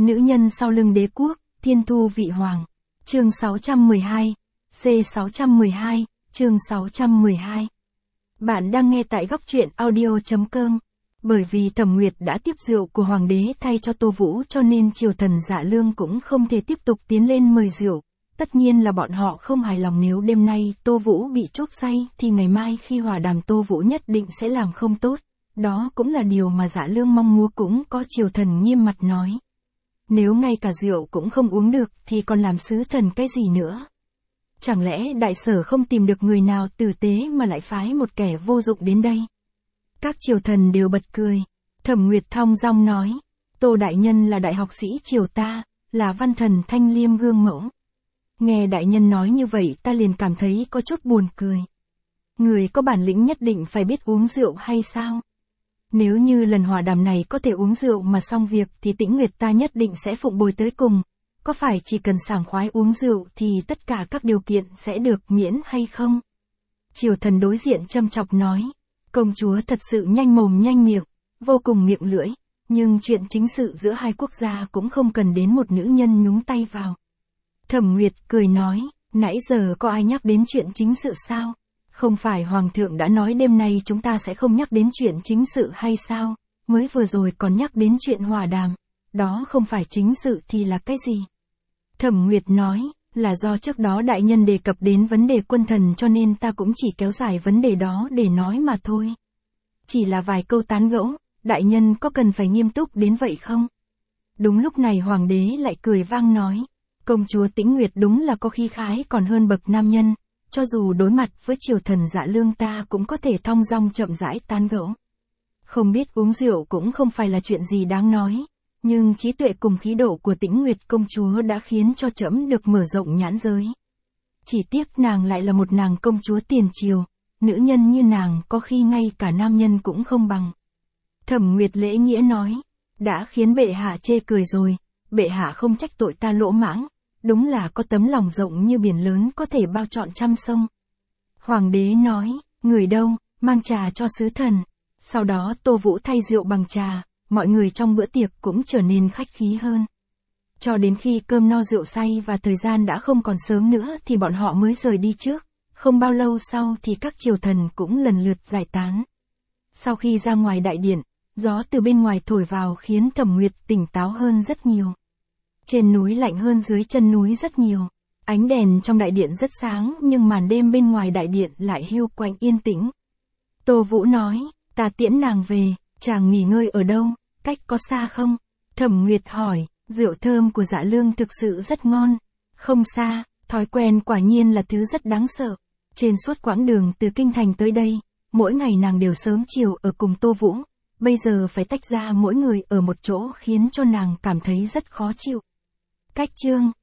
Nữ nhân sau lưng đế quốc, thiên thu vị hoàng. Chương 612, C612, chương 612. Bạn đang nghe tại góc truyện audio.com. Bởi vì Thẩm Nguyệt đã tiếp rượu của hoàng đế thay cho Tô Vũ cho nên triều thần Dạ Lương cũng không thể tiếp tục tiến lên mời rượu. Tất nhiên là bọn họ không hài lòng nếu đêm nay Tô Vũ bị chốc say thì ngày mai khi hòa đàm Tô Vũ nhất định sẽ làm không tốt. Đó cũng là điều mà Dạ Lương mong muốn, cũng có triều thần nghiêm mặt nói. Nếu ngay cả rượu cũng không uống được thì còn làm sứ thần cái gì nữa? Chẳng lẽ đại sở không tìm được người nào tử tế mà lại phái một kẻ vô dụng đến đây? Các triều thần đều bật cười. Thẩm Nguyệt thong dong nói, Tô đại nhân là đại học sĩ triều ta, là văn thần thanh liêm gương mẫu. Nghe đại nhân nói như vậy ta liền cảm thấy có chút buồn cười. Người có bản lĩnh nhất định phải biết uống rượu hay sao? Nếu như lần hòa đàm này có thể uống rượu mà xong việc thì Tĩnh Nguyệt ta nhất định sẽ phụng bồi tới cùng. Có phải chỉ cần sảng khoái uống rượu thì tất cả các điều kiện sẽ được miễn hay không? Triều thần đối diện châm chọc nói, công chúa thật sự nhanh mồm nhanh miệng, vô cùng miệng lưỡi, nhưng chuyện chính sự giữa hai quốc gia cũng không cần đến một nữ nhân nhúng tay vào. Thẩm Nguyệt cười nói, nãy giờ có ai nhắc đến chuyện chính sự sao? Không phải Hoàng thượng đã nói đêm nay chúng ta sẽ không nhắc đến chuyện chính sự hay sao? Mới vừa rồi còn nhắc đến chuyện hòa đàm. Đó không phải chính sự thì là cái gì? Thẩm Nguyệt nói, là do trước đó đại nhân đề cập đến vấn đề quân thần cho nên ta cũng chỉ kéo dài vấn đề đó để nói mà thôi. Chỉ là vài câu tán gẫu, đại nhân có cần phải nghiêm túc đến vậy không? Đúng lúc này hoàng đế lại cười vang nói, công chúa Tĩnh Nguyệt đúng là có khí khái còn hơn bậc nam nhân. Cho dù đối mặt với triều thần Dạ Lương ta cũng có thể thong dong chậm rãi tán gẫu. Không biết uống rượu cũng không phải là chuyện gì đáng nói, nhưng trí tuệ cùng khí độ của Tĩnh Nguyệt công chúa đã khiến cho trẫm được mở rộng nhãn giới. Chỉ tiếc nàng lại là một nàng công chúa tiền triều, nữ nhân như nàng có khi ngay cả nam nhân cũng không bằng. Thẩm Nguyệt lễ nghĩa nói, đã khiến bệ hạ chê cười rồi, bệ hạ không trách tội ta lỗ mãng. Đúng là có tấm lòng rộng như biển lớn có thể bao trọn trăm sông. Hoàng đế nói, người đâu, mang trà cho sứ thần. Sau đó Tô Vũ thay rượu bằng trà, mọi người trong bữa tiệc cũng trở nên khách khí hơn. Cho đến khi cơm no rượu say và thời gian đã không còn sớm nữa thì bọn họ mới rời đi trước. Không bao lâu sau thì các triều thần cũng lần lượt giải tán. Sau khi ra ngoài đại điện, gió từ bên ngoài thổi vào khiến Thẩm Nguyệt tỉnh táo hơn rất nhiều. Trên núi lạnh hơn dưới chân núi rất nhiều. Ánh đèn trong đại điện rất sáng nhưng màn đêm bên ngoài đại điện lại hiu quạnh yên tĩnh. Tô Vũ nói, ta tiễn nàng về, chàng nghỉ ngơi ở đâu, cách có xa không? Thẩm Nguyệt hỏi, rượu thơm của Dạ Lương thực sự rất ngon. Không xa, thói quen quả nhiên là thứ rất đáng sợ. Trên suốt quãng đường từ kinh thành tới đây, mỗi ngày nàng đều sớm chiều ở cùng Tô Vũ. Bây giờ phải tách ra mỗi người ở một chỗ khiến cho nàng cảm thấy rất khó chịu. Cách chương